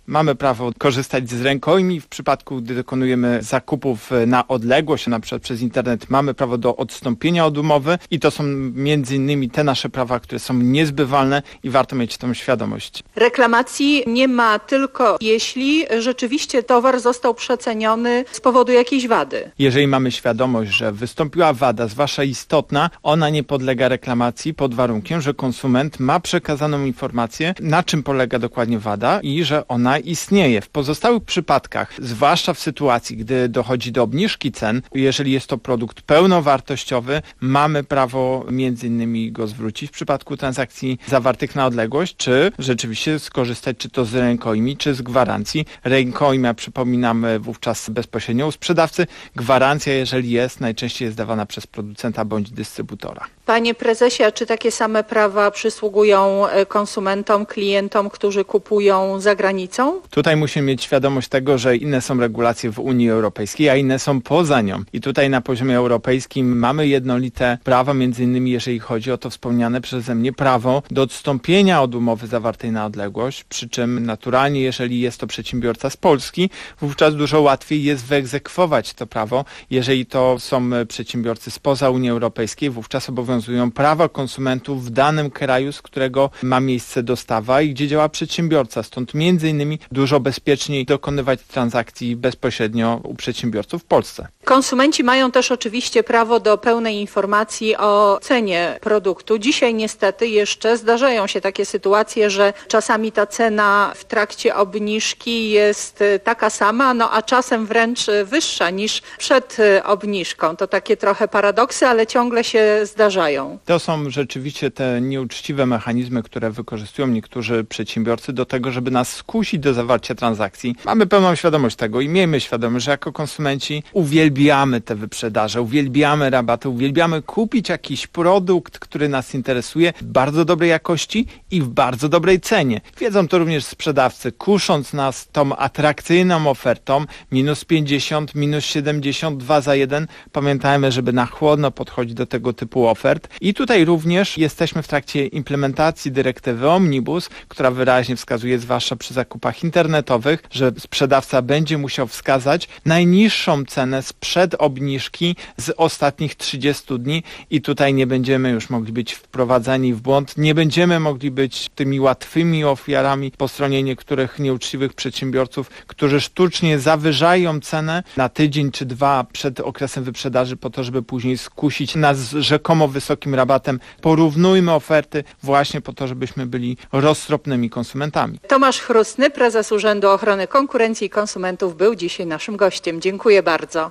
S8: prawo korzystać z rękojmi. W przypadku, gdy dokonujemy zakupów na odległość, na przykład przez internet, mamy prawo do odstąpienia od umowy i to są między innymi te nasze prawa, które są niezbywalne i warto mieć tą świadomość.
S7: Reklamacji nie ma tylko jeśli rzeczywiście towar został przeceniony z powodu jakiejś wady.
S8: Jeżeli mamy świadomość, że wystąpiła wada, zwłaszcza istotna, ona nie podlega reklamacji pod warunkiem, że konsument ma przekazaną informację, na czym polega dokładnie wada i że ona istnieje. W pozostałych przypadkach, zwłaszcza w sytuacji, gdy dochodzi do obniżki cen, jeżeli jest to produkt pełnowartościowy, mamy prawo między innymi go zwrócić w przypadku transakcji zawartych na odległość, czy rzeczywiście skorzystać czy to z rękojmi, czy z gwarancji. Rękojmia, przypominamy, wówczas bezpośrednio u sprzedawcy. Gwarancja, jeżeli jest, najczęściej jest dawana przez producenta bądź dystrybutora.
S7: Panie prezesie, a czy takie same prawa przysługują konsumentom, klientom, którzy kupują za granicą?
S8: Tutaj musimy mieć świadomość tego, że inne są regulacje w Unii Europejskiej, a inne są poza nią. I tutaj na poziomie europejskim mamy jednolite prawa, między innymi jeżeli chodzi o to wspomniane przeze mnie prawo do odstąpienia od umowy zawartej na odległość, przy czym naturalnie, jeżeli jest to przedsiębiorca z Polski, wówczas dużo łatwiej jest wyegzekwować to prawo. Jeżeli to są przedsiębiorcy spoza Unii Europejskiej, wówczas obowiązują prawa konsumentów w danym kraju, z którego ma miejsce dostawa i gdzie działa przedsiębiorca. Stąd między innymi dużo bezpieczniej dokonywać transakcji bezpośrednio u przedsiębiorców w Polsce.
S7: Konsumenci mają też oczywiście prawo do pełnej informacji o cenie produktu. Dzisiaj niestety jeszcze zdarzają się takie sytuacje, że czasami ta cena w trakcie obniżki jest taka sama, no a czasem wręcz wyższa niż przed obniżką. To takie trochę paradoksy, ale ciągle się zdarzają.
S8: To są rzeczywiście te nieuczciwe mechanizmy, które wykorzystują niektórzy przedsiębiorcy do tego, żeby nas skusić do zawarcia transakcji. Mamy pełną świadomość tego i miejmy świadomość, że jako konsumenci uwielbiamy te wyprzedaże, uwielbiamy rabaty, uwielbiamy kupić jakiś produkt, który nas interesuje, w bardzo dobrej jakości i w bardzo dobrej cenie. Wiedzą to również sprzedawcy, kusząc nas tą atrakcyjną ofertą minus pięćdziesiąt, minus siedemdziesiąt, dwa za jeden. Pamiętajmy, żeby na chłodno podchodzić do tego typu ofert. I tutaj również jesteśmy w trakcie implementacji dyrektywy Omnibus, która wyraźnie wskazuje, zwłaszcza przy zakupach internetowych, że sprzedawca będzie musiał wskazać najniższą cenę sprzed obniżki z ostatnich trzydziestu dni i tutaj nie będziemy już mogli być wprowadzani w błąd, nie będziemy mogli być tymi łatwymi ofiarami po stronie niektórych nieuczciwych przedsiębiorców, którzy sztucznie zawyżają cenę na tydzień czy dwa przed okresem wyprzedaży po to, żeby później skusić nas rzekomo wysokim rabatem. Porównujmy oferty właśnie po to, żebyśmy byli roztropnymi konsumentami.
S7: Tomasz Chrustny, prezes Urzędu Ochrony Konkurencji i Konsumentów, był dzisiaj naszym gościem. Dziękuję bardzo.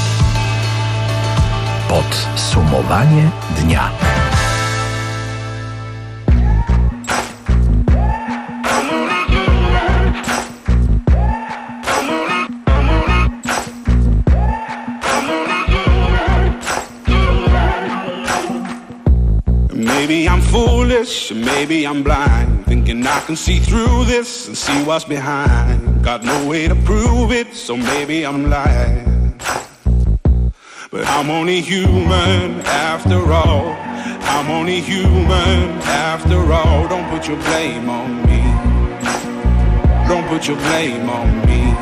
S17: Podsumowanie dnia.
S9: Maybe I'm foolish, maybe I'm blind, thinking I can see through this and see what's behind. Got no way to prove it, so maybe I'm lying. But I'm only human after all. I'm only human after all. Don't put your blame on me. Don't put your blame on me.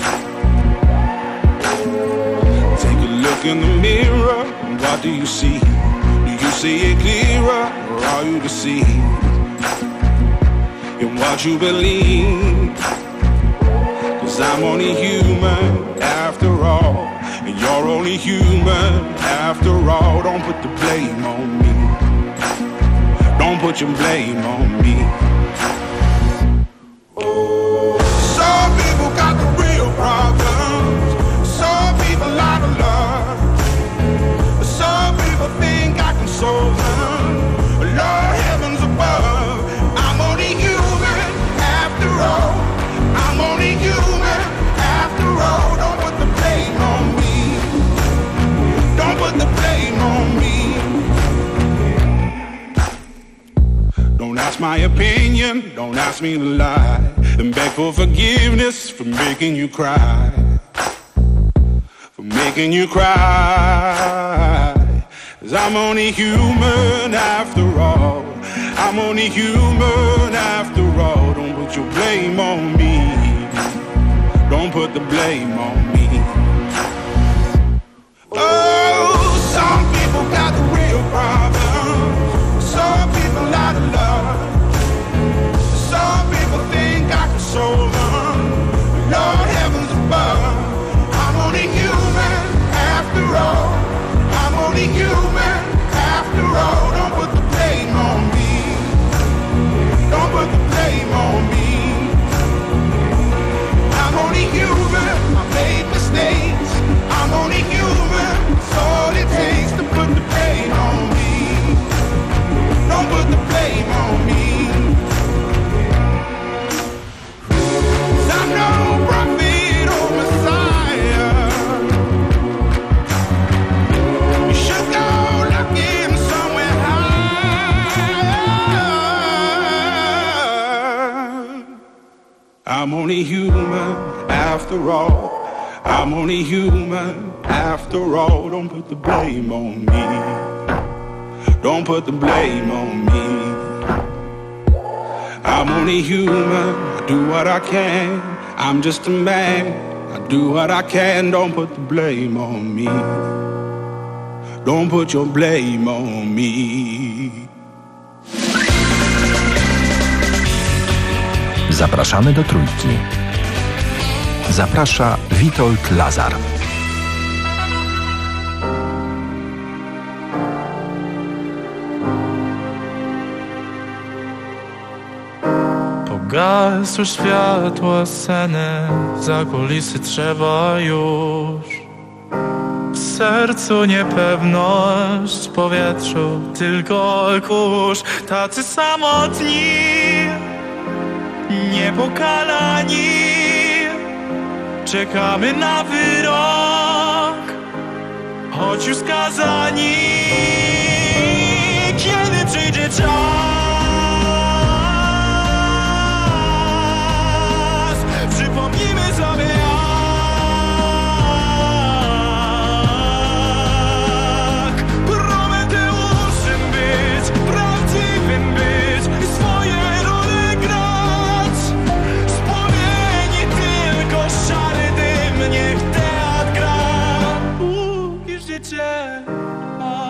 S9: Take a look in the mirror, and what do you see? You see it clearer, or are you deceived in what you believe? 'Cause I'm only human after all, and you're only human after all. Don't put the blame on me. Don't put your blame on me. Some people got the real problems. Some people out of love. Some people think I can solve them. Lord heavens above, I'm only human after all. I'm only human after all. Don't put the blame on me. Don't put the blame on me. Don't ask my opinion, don't ask me to lie, and beg for forgiveness for making you cry. For making you cry. 'Cause I'm only human after all. I'm only human after all. Don't put your blame on me. don't put the blame on me. Oh, some people got the real problem. Some people out of love. Some people think I can solve them. Lord heavens above, I'm only human after all. I'm only human after all. Don't put the blame on me. Don't put the blame on me. I'm only human, I made mistakes. I'm only human, it's all it takes to put the blame on me. Don't put the blame on me. 'Cause I'm no prophet or Messiah. You should go looking somewhere higher. I'm only human after all. I'm only human after all. Don't put the blame on me. Don't put the blame on me. I'm only human. I do what I can. I'm just a man. I do what I can. Don't put the blame on me. Don't put your blame on me.
S4: Zapraszamy do Trójki. Zaprasza Witold Lazar.
S10: Pogasły światła sceny, za kulisy trzeba już. W sercu niepewność, w powietrzu tylko kurz. Tacy samotni, niepokalani, czekamy na wyrok, choć już skazani. Kiedy przyjdzie czas, przypomnimy sobie jak Prometeuszem być, prawdziwym być i swoje role grać. Z płomieni tylko szary dym, niech teatr gra. Póki życie ma.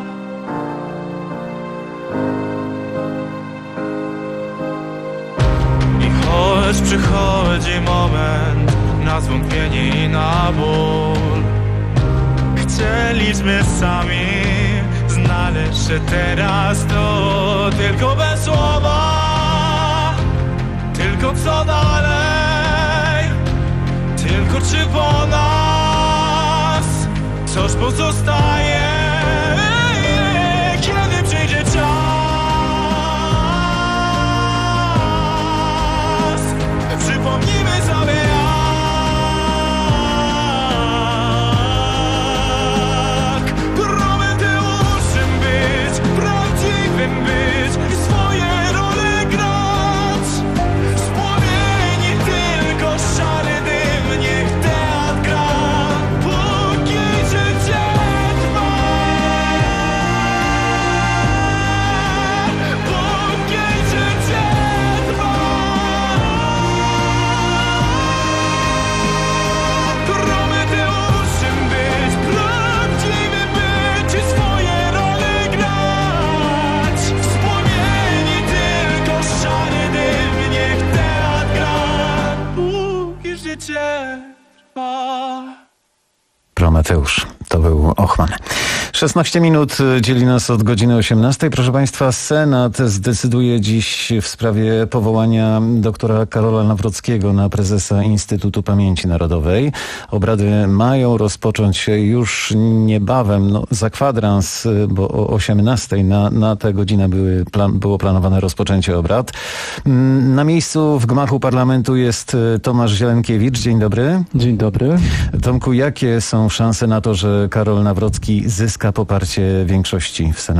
S10: I choć przychodzi moment na zwątpienie i na ból, chcieliśmy sami znaleźć się teraz to, tylko bez słowa, tylko co dalej, tylko czy po nas coś pozostaje. Kiedy przyjdzie czas, przypomnimy sobie jak Prometeuszem być, prawdziwym być i swoje role grać. Z płomieni tylko szary dym, niech teatr gra. Póki życie trwa, póki życie trwa. Prometeuszem być, prawdziwy być i swoje role grać. Wspomnieni tylko szary dym, niech teatr gra. Póki życie trwa.
S3: Prometeusz, to był Ochman. szesnaście minut dzieli nas od godziny osiemnastej. Proszę Państwa, Senat zdecyduje dziś w sprawie powołania doktora Karola Nawrockiego na prezesa Instytutu Pamięci Narodowej. Obrady mają rozpocząć się już niebawem, no, za kwadrans, bo o osiemnastej na, na tę godzinę były, plan, było planowane rozpoczęcie obrad. Na miejscu w gmachu parlamentu jest Tomasz Zielenkiewicz. Dzień dobry.
S11: Dzień dobry.
S3: Tomku, jakie są szanse na to, że Karol Nawrocki zyska poparcie większości w Senacie?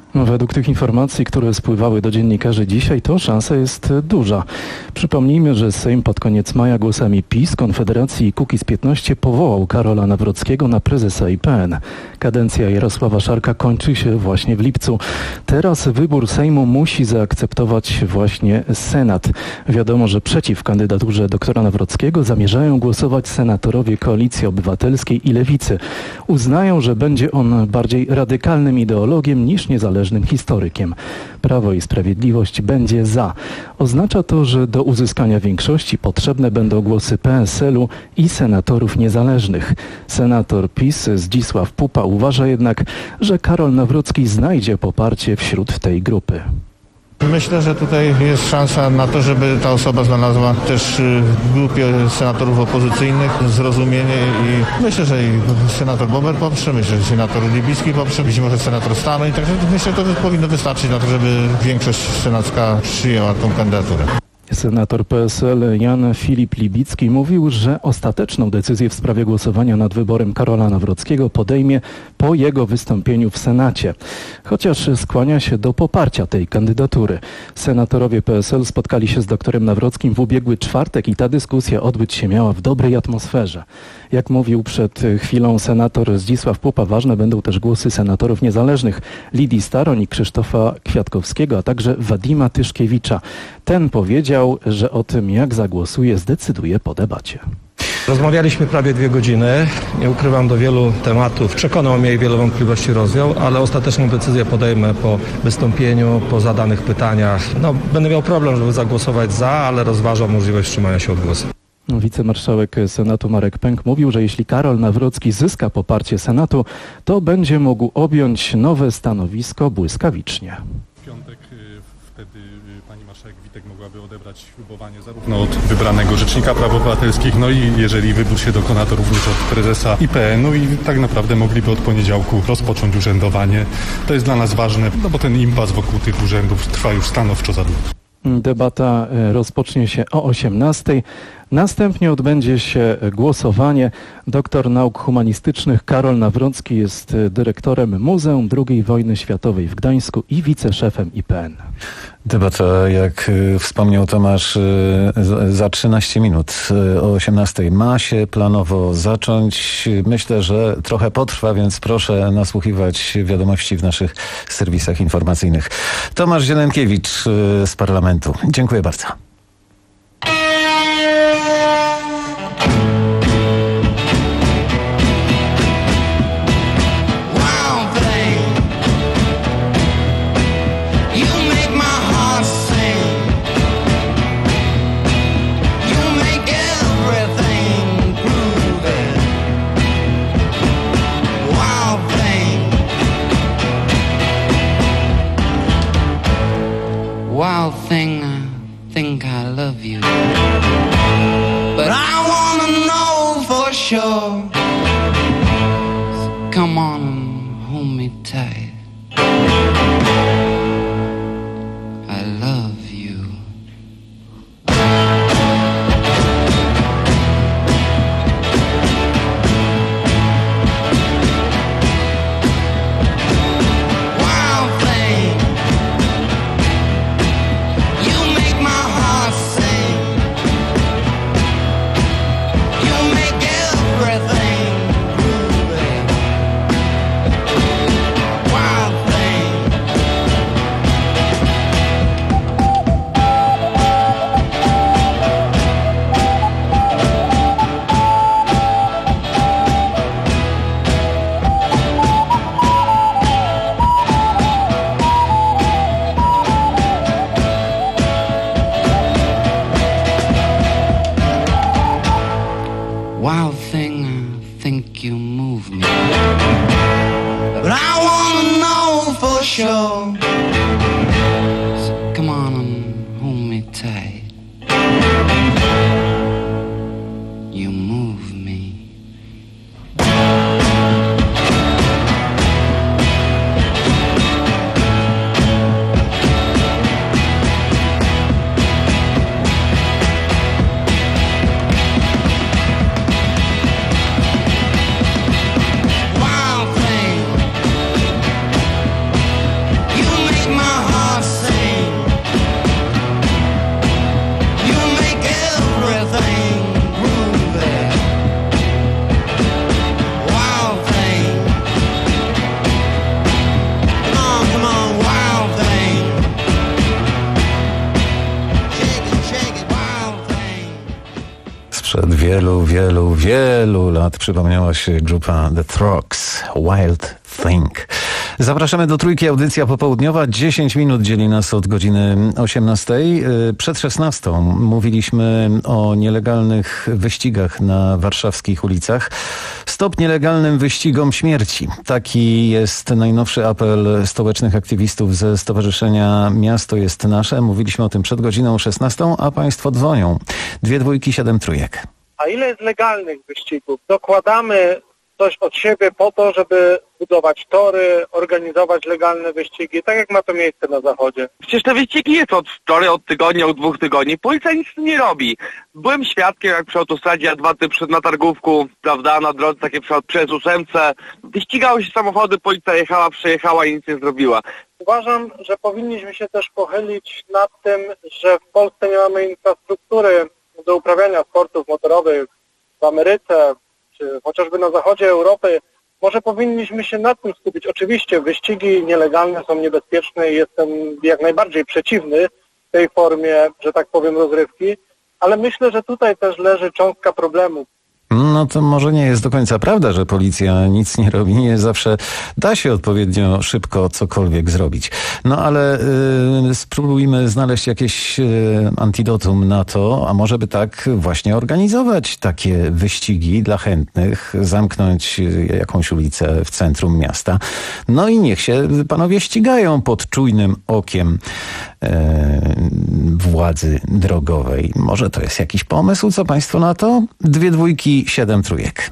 S1: Według tych informacji, które spływały do dziennikarzy dzisiaj, to szansa jest duża. Przypomnijmy, że Sejm pod koniec maja głosami PiS, Konfederacji i Kukiz piętnaście powołał Karola Nawrockiego na prezesa I P N. Kadencja Jarosława Szarka kończy się właśnie w lipcu. Teraz wybór Sejmu musi zaakceptować właśnie Senat. Wiadomo, że przeciw kandydaturze doktora Nawrockiego zamierzają głosować senatorowie Koalicji Obywatelskiej i Lewicy. Uznają, że będzie on bardziej radykalnym ideologiem niż niezależnym historykiem. Prawo i Sprawiedliwość będzie za. Oznacza to, że do uzyskania większości potrzebne będą głosy P S L u i senatorów niezależnych. Senator PiS Zdzisław Pupa uważa jednak, że Karol Nawrocki znajdzie poparcie wśród tej grupy.
S11: Myślę, że tutaj jest szansa na to, żeby ta osoba znalazła też w grupie senatorów opozycyjnych zrozumienie i myślę, że i senator Bober poprze, myślę, że senator Libicki poprze, być może senator Stany, także myślę, że to powinno wystarczyć na to, żeby większość senacka przyjęła tą kandydaturę.
S1: Senator P S L Jan Filip Libicki mówił, że ostateczną decyzję w sprawie głosowania nad wyborem Karola Nawrockiego podejmie po jego wystąpieniu w Senacie. Chociaż skłania się do poparcia tej kandydatury. Senatorowie P S L spotkali się z doktorem Nawrockim w ubiegły czwartek i ta dyskusja odbyć się miała w dobrej atmosferze. Jak mówił przed chwilą senator Zdzisław Pupa, ważne będą też głosy senatorów niezależnych Lidii Staroń i Krzysztofa Kwiatkowskiego, a także Wadima Tyszkiewicza. Ten powiedział, że o tym, jak zagłosuje, zdecyduje po debacie.
S12: Rozmawialiśmy prawie dwie godziny. Nie ukrywam, do wielu tematów przekonał mnie i wiele wątpliwości rozwiał, ale ostateczną decyzję podejmę po wystąpieniu, po zadanych pytaniach. No, będę miał problem, żeby zagłosować za, ale rozważam możliwość wstrzymania się od głosu.
S1: Wicemarszałek Senatu Marek Pęk mówił, że jeśli Karol Nawrocki zyska poparcie Senatu, to będzie mógł objąć nowe stanowisko błyskawicznie.
S24: W piątek wtedy pani marszałek Witek mogłaby odebrać ślubowanie zarówno od wybranego Rzecznika Praw Obywatelskich, no i jeżeli wybór się dokona, to również od prezesa I P N u i tak naprawdę mogliby od poniedziałku rozpocząć urzędowanie. To jest dla nas ważne, no bo ten impas wokół tych urzędów trwa już stanowczo za długo.
S1: Debata rozpocznie się o osiemnastej. Następnie odbędzie się głosowanie. Doktor nauk humanistycznych Karol Nawrocki jest dyrektorem Muzeum drugiej Wojny Światowej w Gdańsku i wiceszefem I P N.
S3: Debata, jak wspomniał Tomasz, za trzynaście minut o osiemnastej ma się planowo zacząć. Myślę, że trochę potrwa, więc proszę nasłuchiwać wiadomości w naszych serwisach informacyjnych. Tomasz Zielonkiewicz z Parlamentu. Dziękuję bardzo.
S25: Wild thing, I think I love you, but I wanna know for sure. So come on and hold me tight. I love you. Wild thing, I think you move me, but I wanna know for sure. So come on and hold me tight. You move me. You
S3: wielu, wielu, wielu lat przypomniała się grupa The Trogs, Wild Thing. Zapraszamy do Trójki, audycja popołudniowa. dziesięć minut dzieli nas od godziny osiemnastej. Przed szesnastą mówiliśmy o nielegalnych wyścigach na warszawskich ulicach. Stop nielegalnym wyścigom śmierci. Taki jest najnowszy apel stołecznych aktywistów ze Stowarzyszenia Miasto jest Nasze. Mówiliśmy o tym przed godziną szesnastą, a państwo dzwonią. Dwie dwójki, siedem trójek.
S13: A ile jest legalnych wyścigów? Dokładamy coś od siebie po to, żeby budować tory, organizować legalne wyścigi, tak jak ma to miejsce na zachodzie.
S14: Przecież te wyścigi jest od wczoraj, od tygodnia, od dwóch tygodni. Policja nic nie robi. Byłem świadkiem, jak przy autostradzie A dwa ty przed na targówku, prawda, na drodze takie przez ósemce. Wyścigały się samochody, policja jechała, przejechała i nic nie zrobiła.
S13: Uważam, że powinniśmy się też pochylić nad tym, że w Polsce nie mamy infrastruktury do uprawiania sportów motorowych w Ameryce, czy chociażby na zachodzie Europy. Może powinniśmy się nad tym skupić. Oczywiście wyścigi nielegalne są niebezpieczne i jestem jak najbardziej przeciwny tej formie, że tak powiem, rozrywki, ale myślę, że tutaj też leży cząstka problemu.
S3: No to może nie jest do końca prawda, że policja nic nie robi. Nie zawsze da się odpowiednio szybko cokolwiek zrobić. No ale y, spróbujmy znaleźć jakieś y, antidotum na to, a może by tak właśnie organizować takie wyścigi dla chętnych, zamknąć y, jakąś ulicę w centrum miasta. No i niech się panowie ścigają pod czujnym okiem y, władzy drogowej. Może to jest jakiś pomysł? Co państwo na to? Dwie dwójki, siedem trójek.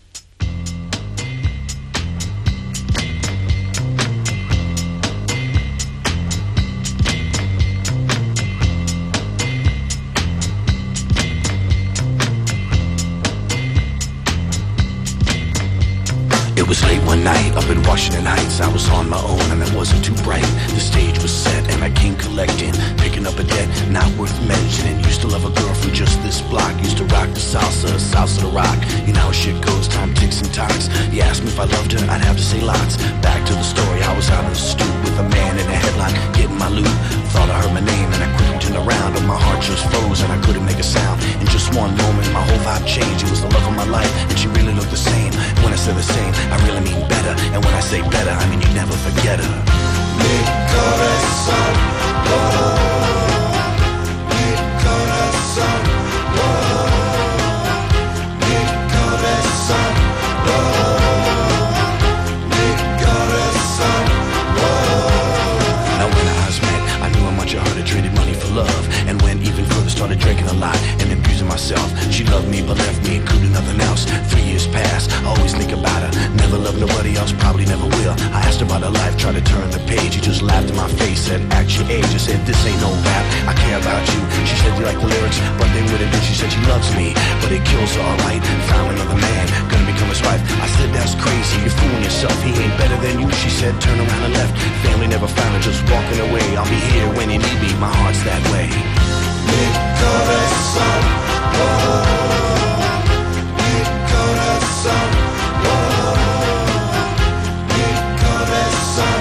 S16: It was late one night up in Washington Heights. I was on my own and it wasn't too bright. The stage was set and I came collecting, picking up a debt not worth mentioning. Used to love a girl from just this block. Used to rock the salsa, salsa to rock. You know how shit goes, time ticks and talks. You asked me if I loved her, I'd have to say lots. Back to the story, I was out in the stoop with a man in a headlock, getting my loot. Thought I heard my name and I quickly turned around, but my heart just froze and I couldn't make a sound. In just one moment, my whole vibe changed. It was the love of my life and she really looked the same. When I said the same, I really mean better. And when I say better, I mean you never forget her. Mi corazón, oh, mi corazón, oh, mi corazón, oh, mi corazón, oh. Now when our eyes met, I knew how much her heart had traded money for love, and went even further, started drinking a lot and abusing myself. She loved me but left me and could do nothing else. Three years passed, I always think about her. Never loved nobody else, probably never will. I asked her about her life, tried to turn the page. She just laughed in my face, said, act your age. I said, this ain't no rap, I care about you. She said, you like the lyrics, but they wouldn't do. She said she loves me, but it kills her, alright. Found another man, gonna become his wife. I said, that's crazy, you're fooling yourself. He ain't better than you. She said, turn around and left. Family never found her, just walking away. I'll be here when you need me, my heart's that way. Mi corazón, oh, mi corazón, oh, mi corazón,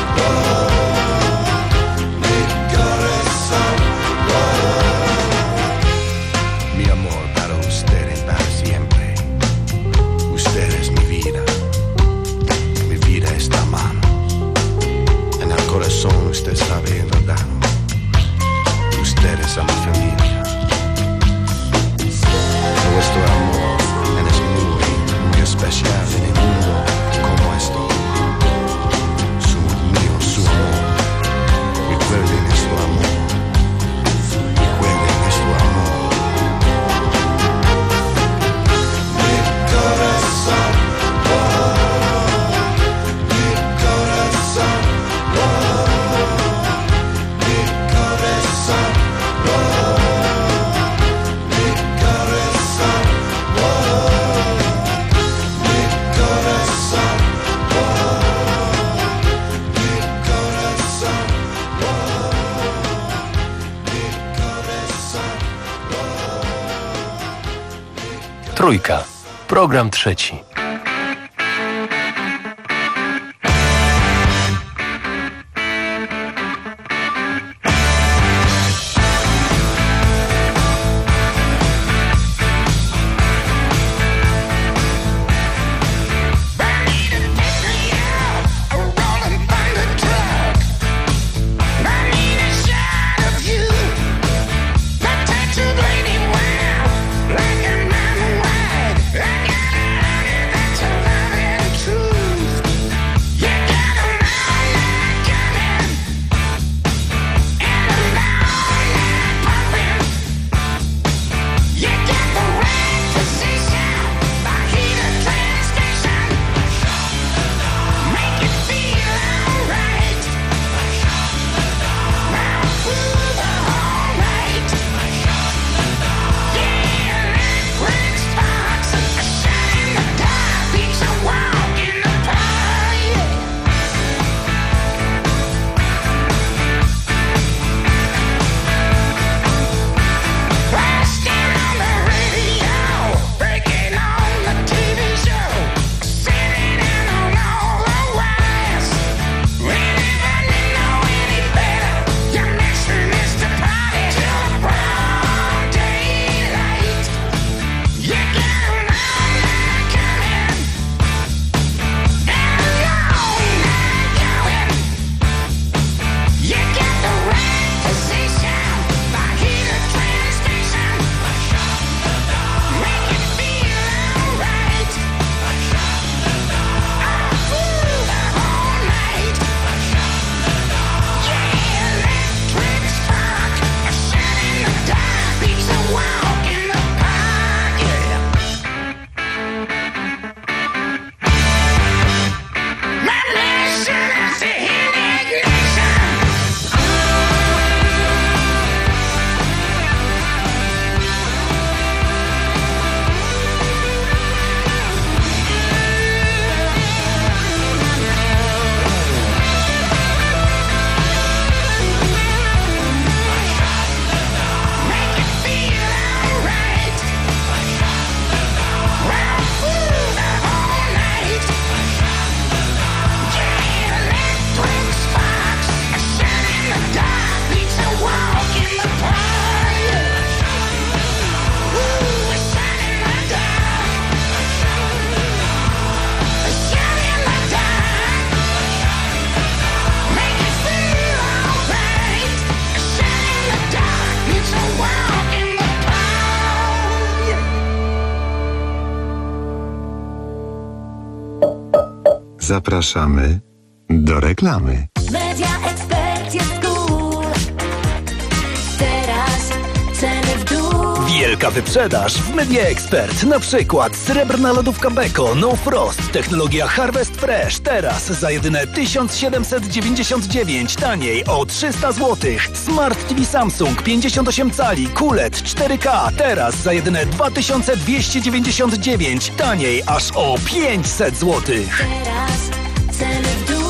S16: oh, mi corazón, oh. Mi amor, para ustedes para siempre. Usted es mi vida, mi vida está a mano. En el corazón usted sabe enredado. Ustedes a mi familia. Nuestro amor es muy, muy especial en el mundo como esto. Su mío, su amor. Recuerden nuestro amor. Recuerden nuestro amor. Mi corazón, oh, mi corazón, oh, mi corazón.
S6: Trójka. Program trzeci.
S2: Zapraszamy do reklamy.
S5: Media Expert jest cool. Teraz ceny w dół.
S17: Wielka wyprzedaż w Media Expert. Na przykład srebrna lodówka Beko No Frost. Technologia Harvest Fresh. Teraz za jedyne tysiąc siedemset dziewięćdziesiąt dziewięć. Taniej o trzysta złotych. Smart T V Samsung pięćdziesiąt osiem cali. Q L E D cztery K. Teraz za jedyne dwa tysiące dwieście dziewięćdziesiąt dziewięć. Taniej aż o pięćset złotych.
S5: Teraz ceny w dół.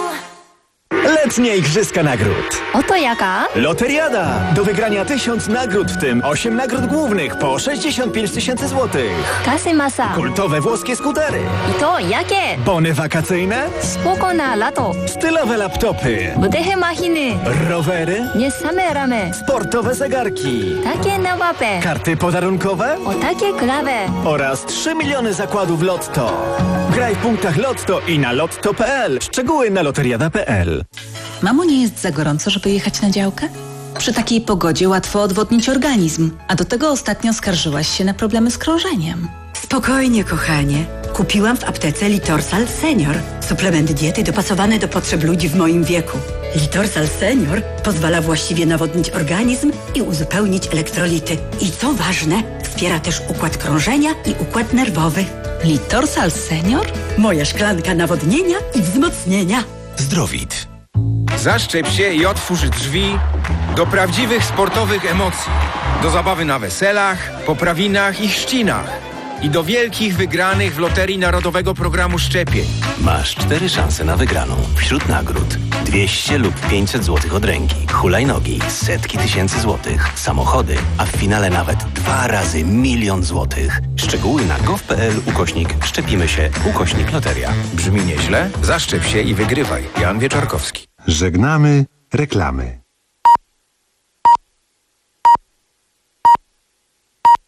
S18: Letnie Igrzyska Nagród.
S19: Oto jaka?
S18: Loteriada. Do wygrania tysiąc nagród, w tym osiem nagród głównych po sześćdziesiąt pięć tysięcy złotych.
S19: Kasy masa.
S18: Kultowe włoskie skutery.
S19: I to jakie?
S18: Bony wakacyjne.
S19: Spoko na lato.
S18: Stylowe laptopy.
S19: Wydechy machiny.
S18: Rowery.
S19: Nie same ramy.
S18: Sportowe zegarki.
S19: Takie nowape.
S18: Karty podarunkowe.
S19: O takie klawe.
S18: Oraz trzy miliony zakładów Lotto. Graj w punktach Lotto i na lotto kropka p l. Szczegóły na loteriada kropka p l.
S20: Mamo, nie jest za gorąco, żeby jechać na działkę? Przy takiej pogodzie łatwo odwodnić organizm, a do tego ostatnio skarżyłaś się na problemy z krążeniem.
S26: Spokojnie, kochanie. Kupiłam w aptece Litorsal Senior. Suplement diety dopasowany do potrzeb ludzi w moim wieku. Litorsal Senior pozwala właściwie nawodnić organizm i uzupełnić elektrolity. I co ważne, wspiera też układ krążenia i układ nerwowy.
S20: Litorsal Senior?
S26: Moja szklanka nawodnienia i wzmocnienia.
S27: Zdrowit. Zaszczep się i otwórz drzwi do prawdziwych sportowych emocji. Do zabawy na weselach, poprawinach i chrzcinach. I do wielkich wygranych w Loterii Narodowego Programu Szczepień.
S28: Masz cztery szanse na wygraną. Wśród nagród dwieście lub pięćset złotych od ręki, hulajnogi, setki tysięcy złotych, samochody, a w finale nawet dwa razy milion złotych. Szczegóły na gov kropka p l ukośnik szczepimy się ukośnik loteria.
S27: Brzmi nieźle? Zaszczep się i wygrywaj. Jan Wieczorkowski.
S2: Żegnamy reklamy.